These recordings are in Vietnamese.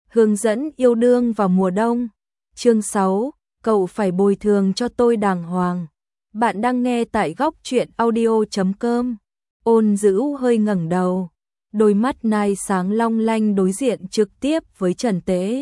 Hướng dẫn yêu đương vào mùa đông. Chương 6, cậu phải bồi thường cho tôi đàng hoàng. Bạn đang nghe tại góc truyện audio.com. Ôn Dữ hơi ngẩng đầu, đôi mắt nai sáng long lanh đối diện trực tiếp với Trần Tế.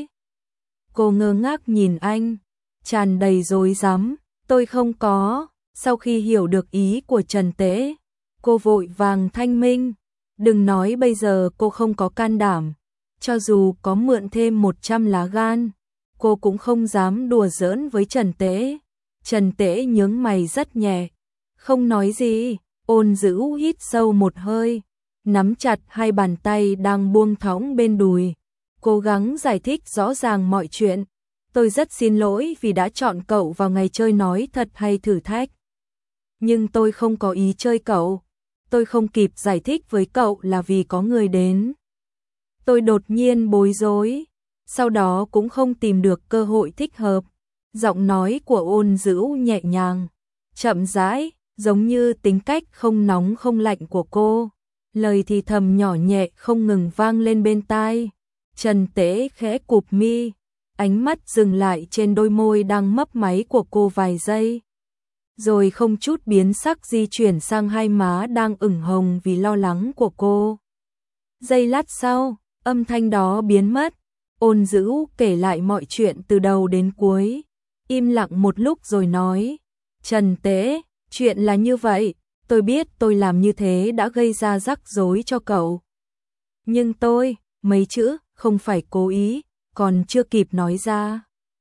Cô ngơ ngác nhìn anh, tràn đầy rối rắm. Tôi không có. Sau khi hiểu được ý của Trần Tế, cô vội vàng thanh minh. Đừng nói bây giờ cô không có can đảm. Cho dù có mượn thêm 100 lá gan, cô cũng không dám đùa giỡn với Trần Tế. Trần Tế nhướng mày rất nhẹ, không nói gì. Ôn Dữ hít sâu một hơi, nắm chặt hai bàn tay đang buông thõng bên đùi, cố gắng giải thích rõ ràng mọi chuyện. Tôi rất xin lỗi vì đã chọn cậu vào ngày chơi nói thật hay thử thách. Nhưng tôi không có ý chơi cậu. Tôi không kịp giải thích với cậu là vì có người đến. Tôi đột nhiên bối rối, sau đó cũng không tìm được cơ hội thích hợp. Giọng nói của Ôn Dữ nhẹ nhàng, chậm rãi, giống như tính cách không nóng không lạnh của cô. Lời thì thầm nhỏ nhẹ không ngừng vang lên bên tai. Trần Tế khẽ cụp mi, ánh mắt dừng lại trên đôi môi đang mấp máy của cô vài giây, rồi không chút biến sắc di chuyển sang hai má đang ửng hồng vì lo lắng của cô. Giây lát sau, âm thanh đó biến mất. Ôn Dữ kể lại mọi chuyện từ đầu đến cuối, im lặng một lúc rồi nói: Trần Tế, chuyện là như vậy, tôi biết tôi làm như thế đã gây ra rắc rối cho cậu. Nhưng tôi, mấy chữ, không phải cố ý, còn chưa kịp nói ra.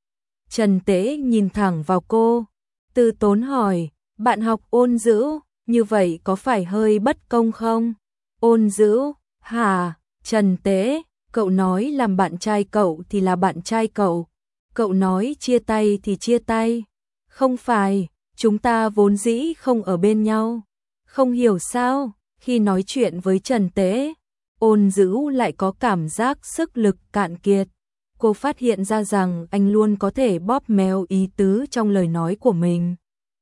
Trần Tế nhìn thẳng vào cô, từ tốn hỏi: bạn học Ôn Dữ, như vậy có phải hơi bất công không? Ôn Dữ: hả? Trần Tế: cậu nói làm bạn trai cậu thì là bạn trai cậu, cậu nói chia tay thì chia tay. Không phải, chúng ta vốn dĩ không ở bên nhau. Không hiểu sao, khi nói chuyện với Trần Tế, Ôn Dữ lại có cảm giác sức lực cạn kiệt. Cô phát hiện ra rằng anh luôn có thể bóp méo ý tứ trong lời nói của mình.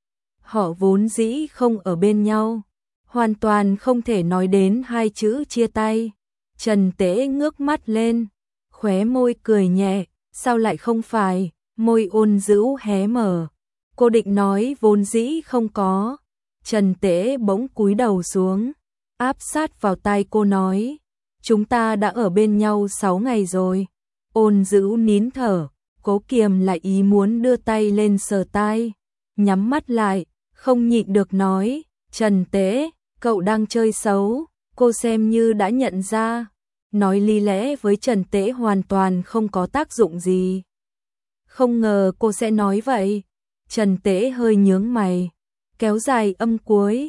Họ vốn dĩ không ở bên nhau, hoàn toàn không thể nói đến hai chữ chia tay. Trần Tế ngước mắt lên, khóe môi cười nhẹ, sao lại không phải? Môi Ôn Dữ hé mở. Cô định nói vốn dĩ không có. Trần Tế bỗng cúi đầu xuống, áp sát vào tai cô nói: chúng ta đã ở bên nhau 6 ngày rồi. Ôn Dữ nín thở, cố kiềm lại ý muốn đưa tay lên sờ tai, nhắm mắt lại, không nhịn được nói: Trần Tế, cậu đang chơi xấu. Cô xem như đã nhận ra, nói lý lẽ với Trần Tế hoàn toàn không có tác dụng gì. Không ngờ cô sẽ nói vậy. Trần Tế hơi nhướng mày, kéo dài âm cuối,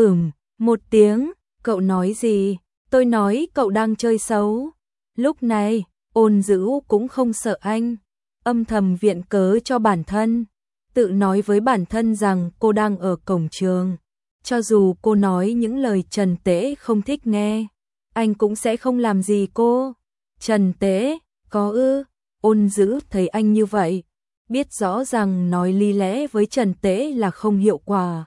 một tiếng. Cậu nói gì? Tôi nói cậu đang chơi xấu. Lúc này, Ôn Dữ cũng không sợ anh, âm thầm viện cớ cho bản thân, tự nói với bản thân rằng cô đang ở cổng trường. Cho dù cô nói những lời Trần Tế không thích nghe, anh cũng sẽ không làm gì cô. Trần Tế, có ư? Ôn Dữ thấy anh như vậy, biết rõ rằng nói lý lẽ với Trần Tế là không hiệu quả.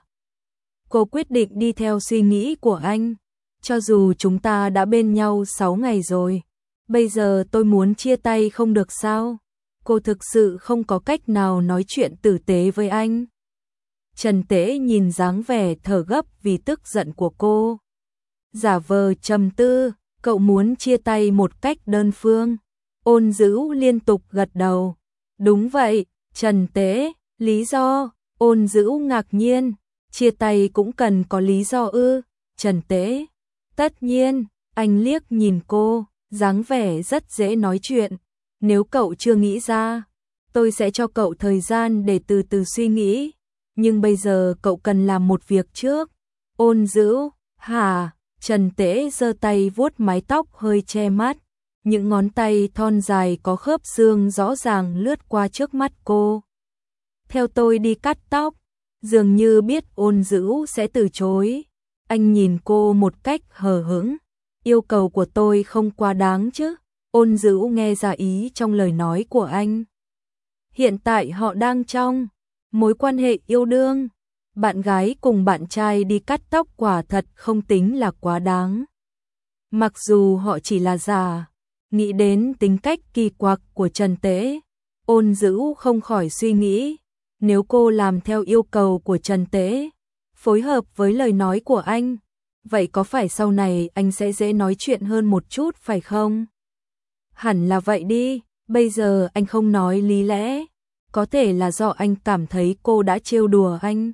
Cô quyết định đi theo suy nghĩ của anh. Cho dù chúng ta đã bên nhau 6 ngày rồi, bây giờ tôi muốn chia tay không được sao? Cô thực sự không có cách nào nói chuyện tử tế với anh. Trần Tế nhìn dáng vẻ thở gấp vì tức giận của cô, giả vờ trầm tư: cậu muốn chia tay một cách đơn phương? Ôn Dữ liên tục gật đầu. Đúng vậy, Trần Tế. Lý do? Ôn Dữ ngạc nhiên. Chia tay cũng cần có lý do ư? Trần Tế: tất nhiên. Anh liếc nhìn cô, dáng vẻ rất dễ nói chuyện. Nếu cậu chưa nghĩ ra, tôi sẽ cho cậu thời gian để từ từ suy nghĩ. Nhưng bây giờ cậu cần làm một việc trước. Ôn Dữ: hả? Trần Tế giơ tay vuốt mái tóc hơi che mắt. Những ngón tay thon dài có khớp xương rõ ràng lướt qua trước mắt cô. Theo tôi đi cắt tóc. Dường như biết Ôn Dữ sẽ từ chối, anh nhìn cô một cách hờ hững. Yêu cầu của tôi không quá đáng chứ? Ôn Dữ nghe ra ý trong lời nói của anh. Hiện tại họ đang trong mối quan hệ yêu đương. Bạn gái cùng bạn trai đi cắt tóc quả thật không tính là quá đáng. Mặc dù họ chỉ là giả, Nghĩ đến tính cách kỳ quặc của Trần Tế, Ôn Dữ không khỏi suy nghĩ, nếu cô làm theo yêu cầu của Trần Tế, phối hợp với lời nói của anh, vậy có phải sau này anh sẽ dễ nói chuyện hơn một chút phải không? Hẳn là vậy đi, bây giờ anh không nói lý lẽ, có thể là do anh cảm thấy cô đã trêu đùa anh.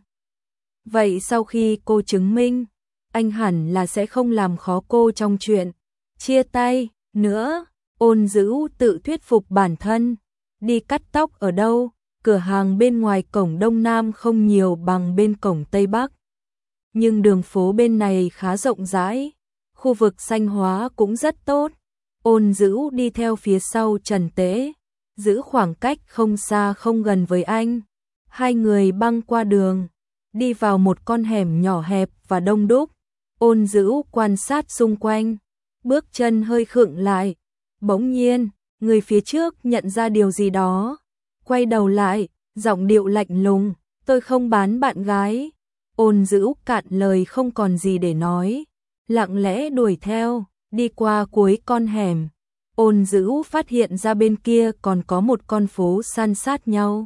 Vậy sau khi cô chứng minh, anh hẳn là sẽ không làm khó cô trong chuyện chia tay nữa. Ôn Dữ tự thuyết phục bản thân, đi cắt tóc ở đâu, cửa hàng bên ngoài cổng Đông Nam không nhiều bằng bên cổng Tây Bắc. Nhưng đường phố bên này khá rộng rãi, khu vực xanh hóa cũng rất tốt. Ôn Dữ đi theo phía sau Trần Tế, giữ khoảng cách không xa không gần với anh. Hai người băng qua đường, đi vào một con hẻm nhỏ hẹp và đông đúc. Ôn Dữ quan sát xung quanh, bước chân hơi khựng lại. Bỗng nhiên, người phía trước nhận ra điều gì đó, quay đầu lại, giọng điệu lạnh lùng, tôi không bán bạn gái. Ôn Dữ cạn lời không còn gì để nói, lặng lẽ đuổi theo, đi qua cuối con hẻm. Ôn Dữ phát hiện ra bên kia còn có một con phố san sát nhau.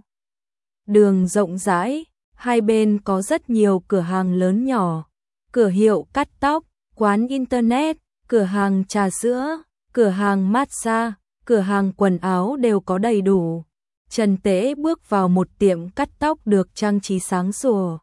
Đường rộng rãi, hai bên có rất nhiều cửa hàng lớn nhỏ, cửa hiệu cắt tóc, quán internet, cửa hàng trà sữa, cửa hàng massage, cửa hàng quần áo đều có đầy đủ. Trần Tế bước vào một tiệm cắt tóc được trang trí sáng sủa.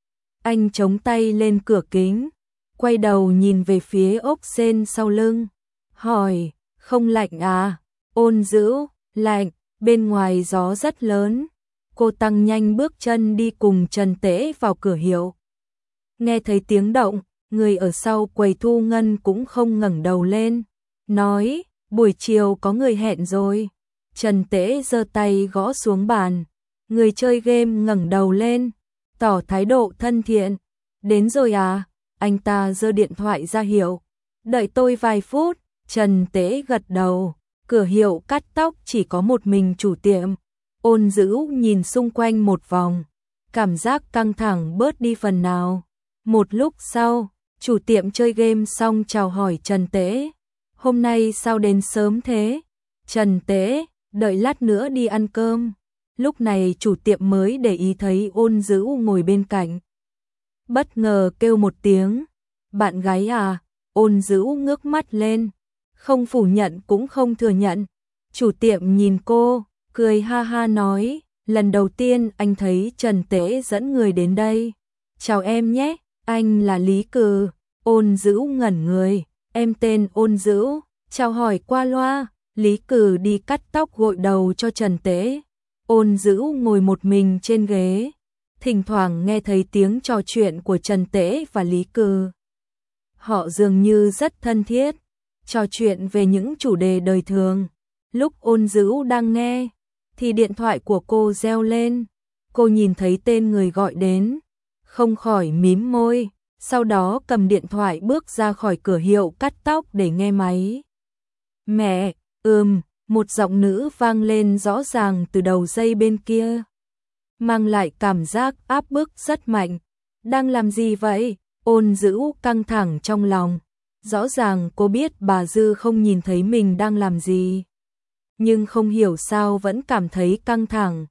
Anh chống tay lên cửa kính, quay đầu nhìn về phía ốc sên sau lưng, hỏi, không lạnh à? Ôn Dữ, lạnh, bên ngoài gió rất lớn. Cô tăng nhanh bước chân đi cùng Trần Tế vào cửa hiệu. Nghe thấy tiếng động, người ở sau quầy thu ngân cũng không ngẩng đầu lên, nói, buổi chiều có người hẹn rồi. Trần Tế giơ tay gõ xuống bàn, người chơi game ngẩng đầu lên, tỏ thái độ thân thiện. Đến rồi à? Anh ta giơ điện thoại ra hiệu, đợi tôi vài phút. Trần Tế gật đầu, cửa hiệu cắt tóc chỉ có một mình chủ tiệm. Ôn Dữ nhìn xung quanh một vòng, cảm giác căng thẳng bớt đi phần nào. Một lúc sau, chủ tiệm chơi game xong chào hỏi Trần Tế, hôm nay sao đến sớm thế? Trần Tế, đợi lát nữa đi ăn cơm. Lúc này chủ tiệm mới để ý thấy Ôn Dữ ngồi bên cạnh, bất ngờ kêu một tiếng, bạn gái à? Ôn Dữ ngước mắt lên, không phủ nhận cũng không thừa nhận. Chủ tiệm nhìn cô, cười ha ha nói, lần đầu tiên anh thấy Trần Tế dẫn người đến đây. Chào em nhé, anh là Lý Cừ. Ôn Dữ ngẩn người, em tên Ôn Dữ, chào hỏi qua loa. Lý Cừ đi cắt tóc gội đầu cho Trần Tế. Ôn Dữ ngồi một mình trên ghế, thỉnh thoảng nghe thấy tiếng trò chuyện của Trần Tế và Lý Cừ. Họ dường như rất thân thiết, trò chuyện về những chủ đề đời thường. Lúc Ôn Dữ đang nghe, thì điện thoại của cô reo lên. Cô nhìn thấy tên người gọi đến, không khỏi mím môi, sau đó cầm điện thoại bước ra khỏi cửa hiệu cắt tóc để nghe máy. Mẹ, một giọng nữ vang lên rõ ràng từ đầu dây bên kia, mang lại cảm giác áp bức rất mạnh. Đang làm gì vậy? Ôn Dữ căng thẳng trong lòng. Rõ ràng cô biết bà Dư không nhìn thấy mình đang làm gì, nhưng không hiểu sao vẫn cảm thấy căng thẳng.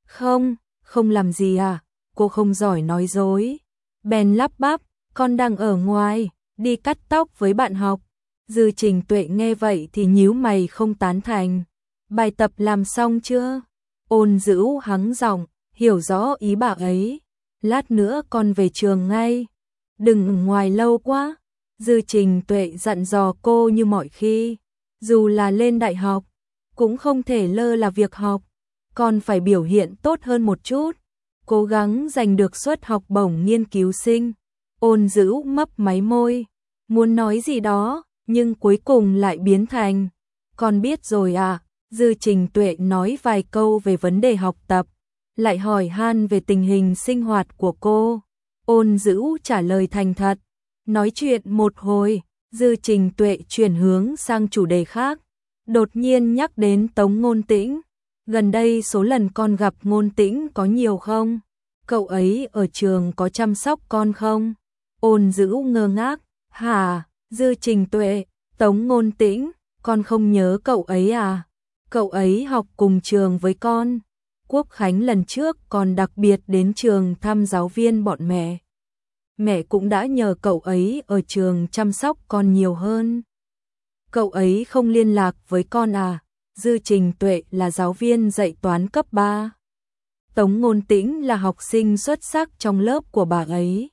Không làm gì à? Cô không giỏi nói dối. Bèn lắp bắp, con đang ở ngoài, đi cắt tóc với bạn học. Dư Trình Tuệ nghe vậy thì nhíu mày không tán thành. Bài tập làm xong chưa? Ôn Dữ hắng giọng, hiểu rõ ý bà ấy. Lát nữa con về trường ngay, đừng ở ngoài lâu quá. Dư Trình Tuệ dặn dò cô như mọi khi, dù là lên đại học, cũng không thể lơ là việc học, còn phải biểu hiện tốt hơn một chút, cố gắng giành được suất học bổng nghiên cứu sinh. Ôn Dữ mấp máy môi, muốn nói gì đó, nhưng cuối cùng lại biến thành, con biết rồi à? Dư Trình Tuệ nói vài câu về vấn đề học tập, lại hỏi han về tình hình sinh hoạt của cô. Ôn Dữ trả lời thành thật. Nói chuyện một hồi, Dư Trình Tuệ chuyển hướng sang chủ đề khác, đột nhiên nhắc đến Tống Ngôn Tĩnh. Gần đây số lần con gặp Ngôn Tĩnh có nhiều không? Cậu ấy ở trường có chăm sóc con không? Ôn Dữ ngơ ngác, hả? Dư Trình Tuệ, Tống Ngôn Tĩnh, con không nhớ cậu ấy à? Cậu ấy học cùng trường với con. Quốc khánh lần trước còn đặc biệt đến trường thăm giáo viên bọn mẹ. Mẹ cũng đã nhờ cậu ấy ở trường chăm sóc con nhiều hơn. Cậu ấy không liên lạc với con à? Dư Trình Tuệ là giáo viên dạy toán cấp 3. Tống Ngôn Tĩnh là học sinh xuất sắc trong lớp của bà ấy.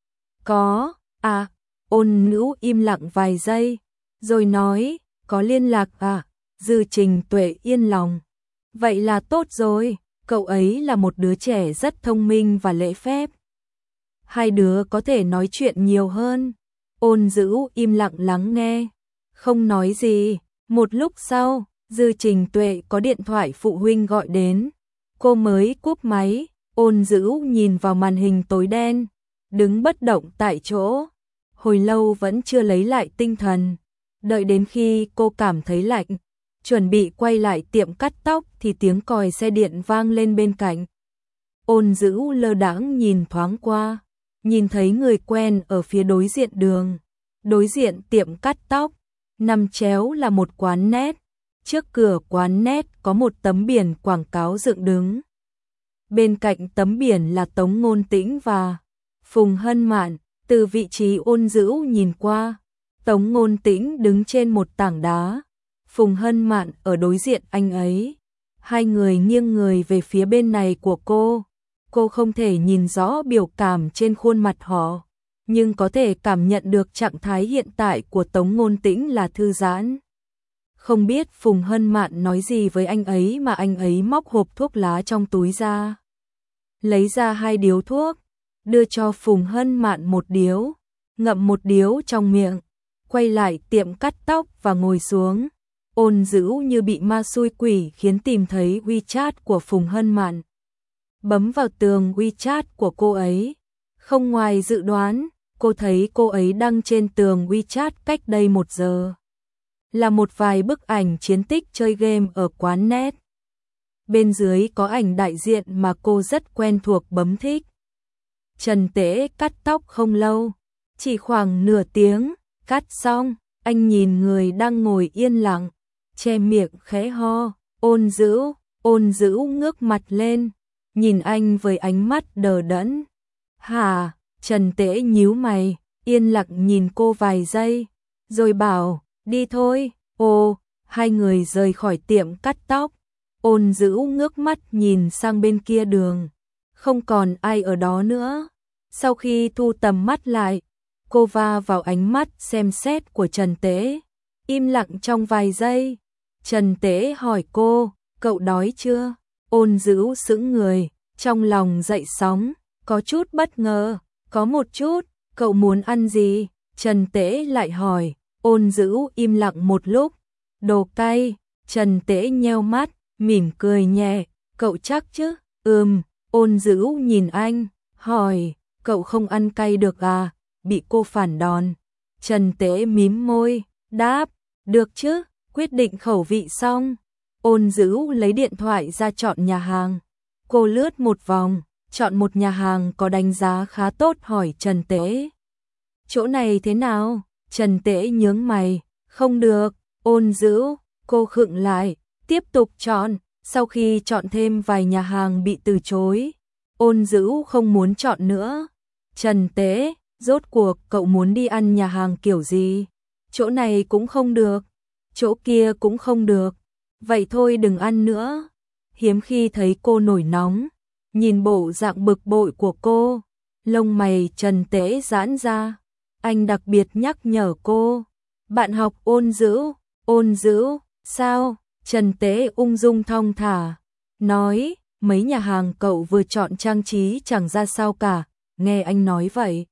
Có, à, Ôn Nữu im lặng vài giây, rồi nói, có liên lạc à? Dư Trình Tuệ yên lòng. Vậy là tốt rồi, cậu ấy là một đứa trẻ rất thông minh và lễ phép. Hai đứa có thể nói chuyện nhiều hơn. Ôn Dữu im lặng lắng nghe, không nói gì. Một lúc sau, Dư Trình Tuệ có điện thoại phụ huynh gọi đến. Cô mới cúp máy, Ôn Dữu nhìn vào màn hình tối đen, đứng bất động tại chỗ. Hồi lâu vẫn chưa lấy lại tinh thần. Đợi đến khi cô cảm thấy lạnh, chuẩn bị quay lại tiệm cắt tóc thì tiếng còi xe điện vang lên bên cạnh. Ôn Dữu lơ đãng nhìn thoáng qua, nhìn thấy người quen ở phía đối diện đường. Đối diện tiệm cắt tóc, nằm chéo là một quán nét. Trước cửa quán nét có một tấm biển quảng cáo dựng đứng. Bên cạnh tấm biển là Tống Ngôn Tĩnh và Phùng Hân Mạn. Từ vị trí Ôn Dữu nhìn qua, Tống Ngôn Tĩnh đứng trên một tảng đá, Phùng Hân Mạn ở đối diện anh ấy. Hai người nghiêng người về phía bên này của cô không thể nhìn rõ biểu cảm trên khuôn mặt họ, nhưng có thể cảm nhận được trạng thái hiện tại của Tống Ngôn Tĩnh là thư giãn. Không biết Phùng Hân Mạn nói gì với anh ấy mà anh ấy móc hộp thuốc lá trong túi ra, lấy ra 2 điếu thuốc, đưa cho Phùng Hân Mạn một điếu, ngậm một điếu trong miệng, quay lại tiệm cắt tóc và ngồi xuống. Ôn Dữu như bị ma xui quỷ khiến tìm thấy WeChat của Phùng Hân Mạn. Bấm vào tường WeChat của cô ấy. Không ngoài dự đoán, cô thấy cô ấy đăng trên tường WeChat cách đây 1 giờ. Là một vài bức ảnh chiến tích chơi game ở quán net. Bên dưới có ảnh đại diện mà cô rất quen thuộc bấm thích. Trần Tế cắt tóc không lâu, chỉ khoảng nửa tiếng, cắt xong, anh nhìn người đang ngồi yên lặng, che miệng khẽ ho. Ôn Dữu ngước mặt lên, nhìn anh với ánh mắt đờ đẫn. Hả? Trần Tế nhíu mày, yên lặng nhìn cô vài giây, rồi bảo, đi thôi. Hai người rời khỏi tiệm cắt tóc. Ôn Dữu ngước mắt nhìn sang bên kia đường, không còn ai ở đó nữa. Sau khi thu tầm mắt lại, cô va vào ánh mắt xem xét của Trần Tế, im lặng trong vài giây. Trần Tế hỏi cô, cậu đói chưa? Ôn Dữu sững người, trong lòng dậy sóng, có chút bất ngờ, có một chút. Cậu muốn ăn gì? Trần Tế lại hỏi. Ôn Dữu im lặng một lúc. Đồ cay. Trần Tế nheo mắt, mỉm cười nhẹ, cậu chắc chứ? Ôn Dữu nhìn anh, hỏi, cậu không ăn cay được à? Bị cô phản đòn. Trần Tế mím môi, đáp, được chứ, quyết định khẩu vị xong. Ôn Dữu lấy điện thoại ra chọn nhà hàng. Cô lướt một vòng, chọn một nhà hàng có đánh giá khá tốt, hỏi Trần Tế, chỗ này thế nào? Trần Tế nhướng mày, không được. Ôn Dữu, cô khựng lại, tiếp tục chọn. Sau khi chọn thêm vài nhà hàng bị từ chối, Ôn Dữu không muốn chọn nữa. Trần Tế, rốt cuộc cậu muốn đi ăn nhà hàng kiểu gì? Chỗ này cũng không được, chỗ kia cũng không được. Vậy thôi đừng ăn nữa. Hiếm khi thấy cô nổi nóng, nhìn bộ dạng bực bội của cô, lông mày Trần Tế giãn ra. Anh đặc biệt nhắc nhở cô, bạn học Ôn Dữu, sao? Trần Tế ung dung thong thả, nói, mấy nhà hàng cậu vừa chọn trang trí chẳng ra sao cả, nghe anh nói vậy.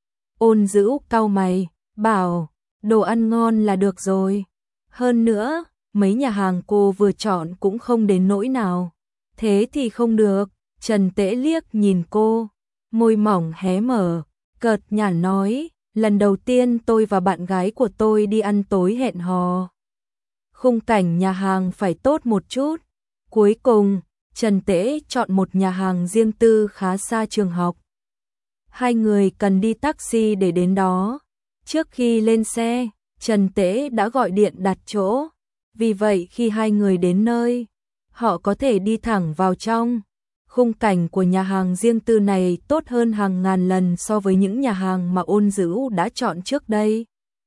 Ôn Dữu cau mày, bảo, đồ ăn ngon là được rồi. Hơn nữa, mấy nhà hàng cô vừa chọn cũng không đến nỗi nào. Thế thì không được. Trần Tế liếc nhìn cô, môi mỏng hé mở, cợt nhả nói, lần đầu tiên tôi và bạn gái của tôi đi ăn tối hẹn hò, khung cảnh nhà hàng phải tốt một chút. Cuối cùng, Trần Tế chọn một nhà hàng riêng tư khá xa trường học. Hai người cần đi taxi để đến đó. Trước khi lên xe, Trần Tế đã gọi điện đặt chỗ. Vì vậy khi hai người đến nơi, họ có thể đi thẳng vào trong. Khung cảnh của nhà hàng riêng tư này tốt hơn hàng ngàn lần so với những nhà hàng mà Ôn Dữ đã chọn trước đây.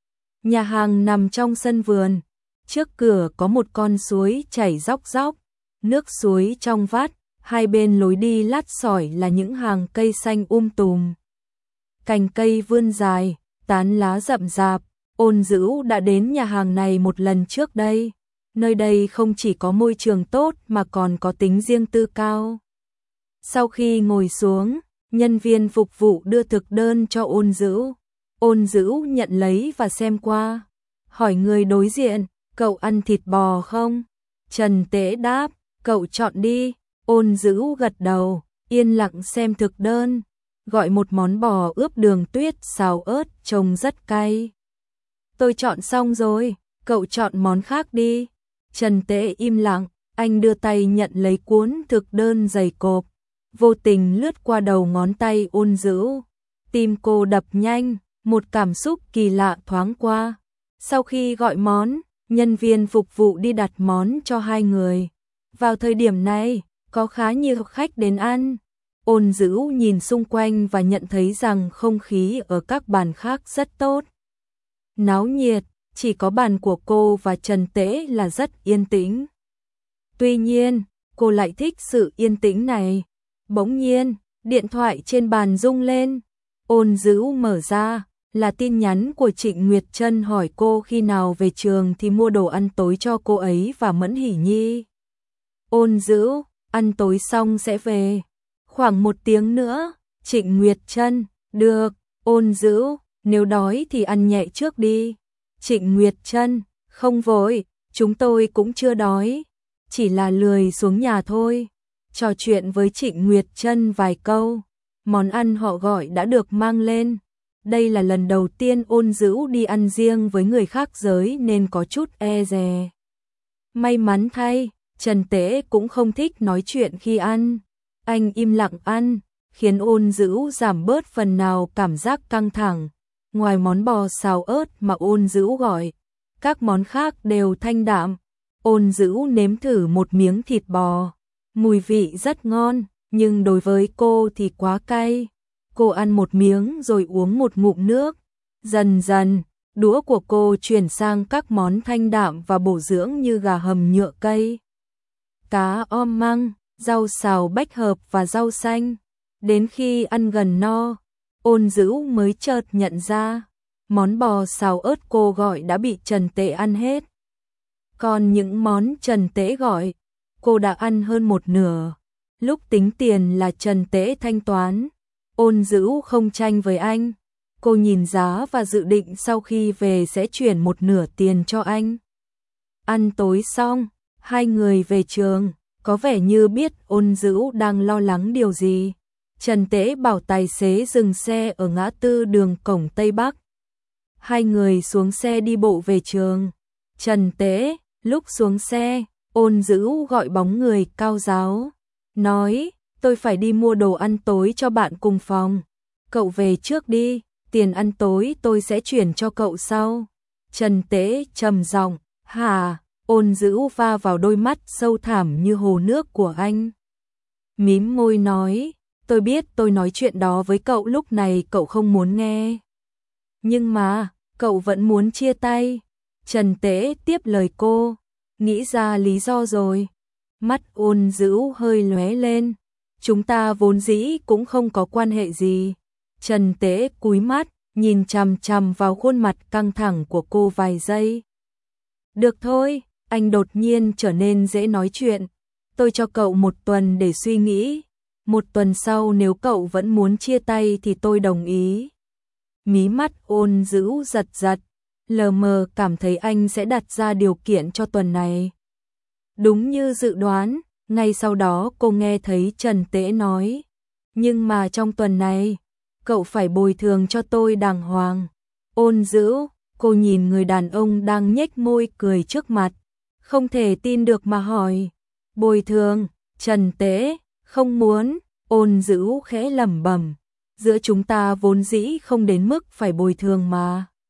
Nhà hàng nằm trong sân vườn, trước cửa có một con suối chảy róc róc, nước suối trong vắt, hai bên lối đi lát sỏi là những hàng cây xanh tùm. Cành cây vươn dài, tán lá rậm rạp. Ôn Dữ đã đến nhà hàng này một lần trước đây. Nơi đây không chỉ có môi trường tốt mà còn có tính riêng tư cao. Sau khi ngồi xuống, nhân viên phục vụ đưa thực đơn cho Ôn Dữ. Ôn Dữ nhận lấy và xem qua. Hỏi người đối diện, cậu ăn thịt bò không? Trần Tế đáp, cậu chọn đi. Ôn Dữ gật đầu, yên lặng xem thực đơn. Gọi một món bò ướp đường tuyết xào ớt trông rất cay. Tôi chọn xong rồi, cậu chọn món khác đi. Trần Tế im lặng, anh đưa tay nhận lấy cuốn thực đơn dày cộp, vô tình lướt qua đầu ngón tay Ôn Dữ. Tim cô đập nhanh, một cảm xúc kỳ lạ thoáng qua. Sau khi gọi món, nhân viên phục vụ đi đặt món cho hai người. Vào thời điểm này, có khá nhiều khách đến ăn. Ôn Dữ nhìn xung quanh và nhận thấy rằng không khí ở các bàn khác rất tốt. Náo nhiệt, chỉ có bàn của cô và Trần Tế là rất yên tĩnh. Tuy nhiên, cô lại thích sự yên tĩnh này. Bỗng nhiên, điện thoại trên bàn rung lên. Ôn Dữ mở ra, là tin nhắn của Trịnh Nguyệt Trân hỏi cô khi nào về trường thì mua đồ ăn tối cho cô ấy và Mẫn Hỷ Nhi. Ôn Dữ, ăn tối xong sẽ về. Khoảng 1 tiếng nữa. Trịnh Nguyệt Trân, được. Ôn Dữ, nếu đói thì ăn nhẹ trước đi. Trịnh Nguyệt Trân, không vội, chúng tôi cũng chưa đói, chỉ là lười xuống nhà thôi. Trò chuyện với Trịnh Nguyệt Trân vài câu, món ăn họ gọi đã được mang lên. Đây là lần đầu tiên Ôn Dữ đi ăn riêng với người khác giới nên có chút e dè. May mắn thay, Trần Tế cũng không thích nói chuyện khi ăn. Anh im lặng ăn, khiến Ôn Dữ giảm bớt phần nào cảm giác căng thẳng. Ngoài món bò xào ớt mà Ôn Dữ gọi, các món khác đều thanh đạm. Ôn Dữ nếm thử một miếng thịt bò, mùi vị rất ngon, nhưng đối với cô thì quá cay. Cô ăn một miếng rồi uống một ngụm nước. Dần dần, đũa của cô chuyển sang các món thanh đạm và bổ dưỡng như gà hầm nhựa cây, cá om măng, rau xào bách hợp và rau xanh. Đến khi ăn gần no, Ôn Dữ mới chợt nhận ra, món bò xào ớt cô gọi đã bị Trần Tế ăn hết. Còn những món Trần Tế gọi, cô đã ăn hơn một nửa. Lúc tính tiền là Trần Tế thanh toán. Ôn Dữ không tranh với anh. Cô nhìn giá và dự định sau khi về sẽ chuyển một nửa tiền cho anh. Ăn tối xong, hai người về trường, có vẻ như biết Ôn Dữ đang lo lắng điều gì. Trần Tế bảo tài xế dừng xe ở ngã tư đường cổng Tây Bắc. Hai người xuống xe đi bộ về trường. Trần Tế, lúc xuống xe, Ôn Dữ gọi bóng người cao ráo, nói, tôi phải đi mua đồ ăn tối cho bạn cùng phòng. Cậu về trước đi, tiền ăn tối tôi sẽ chuyển cho cậu sau. Trần Tế trầm giọng, hả? Ôn Dữ va vào đôi mắt sâu thẳm như hồ nước của anh. Mím môi nói, tôi biết tôi nói chuyện đó với cậu lúc này cậu không muốn nghe. Nhưng mà, cậu vẫn muốn chia tay. Trần Tế tiếp lời cô, nghĩ ra lý do rồi. Mắt Ôn Dữ hơi lóe lên. Chúng ta vốn dĩ cũng không có quan hệ gì. Trần Tế cúi mắt, nhìn chằm chằm vào khuôn mặt căng thẳng của cô vài giây. Được thôi, anh đột nhiên trở nên dễ nói chuyện. Tôi cho cậu 1 tuần để suy nghĩ. 1 tuần sau nếu cậu vẫn muốn chia tay thì tôi đồng ý. Mí mắt Ôn Dữ giật giật, lờ mờ cảm thấy anh sẽ đặt ra điều kiện cho tuần này. Đúng như dự đoán, ngay sau đó cô nghe thấy Trần Tế nói, nhưng mà trong tuần này, cậu phải bồi thường cho tôi đàng hoàng. Ôn Dữ, cô nhìn người đàn ông đang nhếch môi cười trước mặt, không thể tin được mà hỏi, bồi thường? Trần Tế, không muốn. Ôn Dữ khẽ lẩm bẩm, giữa chúng ta vốn dĩ không đến mức phải bồi thường mà.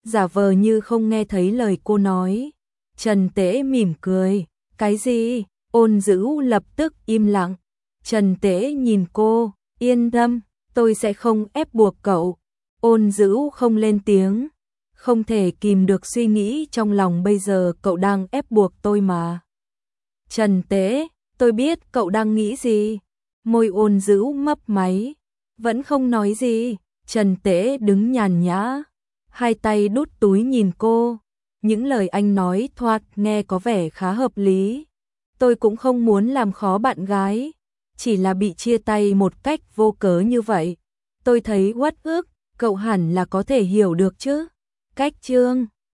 giả vờ như không nghe thấy lời cô nói. Trần Tế mỉm cười, cái gì? Ôn Dữ lập tức im lặng. Trần Tế nhìn cô, yên tâm, tôi sẽ không ép buộc cậu. Ôn Dữ không lên tiếng, không thể kìm được suy nghĩ trong lòng, bây giờ cậu đang ép buộc tôi mà. Trần Tế, tôi biết cậu đang nghĩ gì. Môi Ôn Dữ mấp máy, vẫn không nói gì. Trần Tế đứng nhàn nhã, hai tay đút túi nhìn cô. Những lời anh nói thoạt nghe có vẻ khá hợp lý. Tôi cũng không muốn làm khó bạn gái, chỉ là bị chia tay một cách vô cớ như vậy. Tôi thấy uất ức, cậu hẳn là có thể hiểu được chứ. Cách chương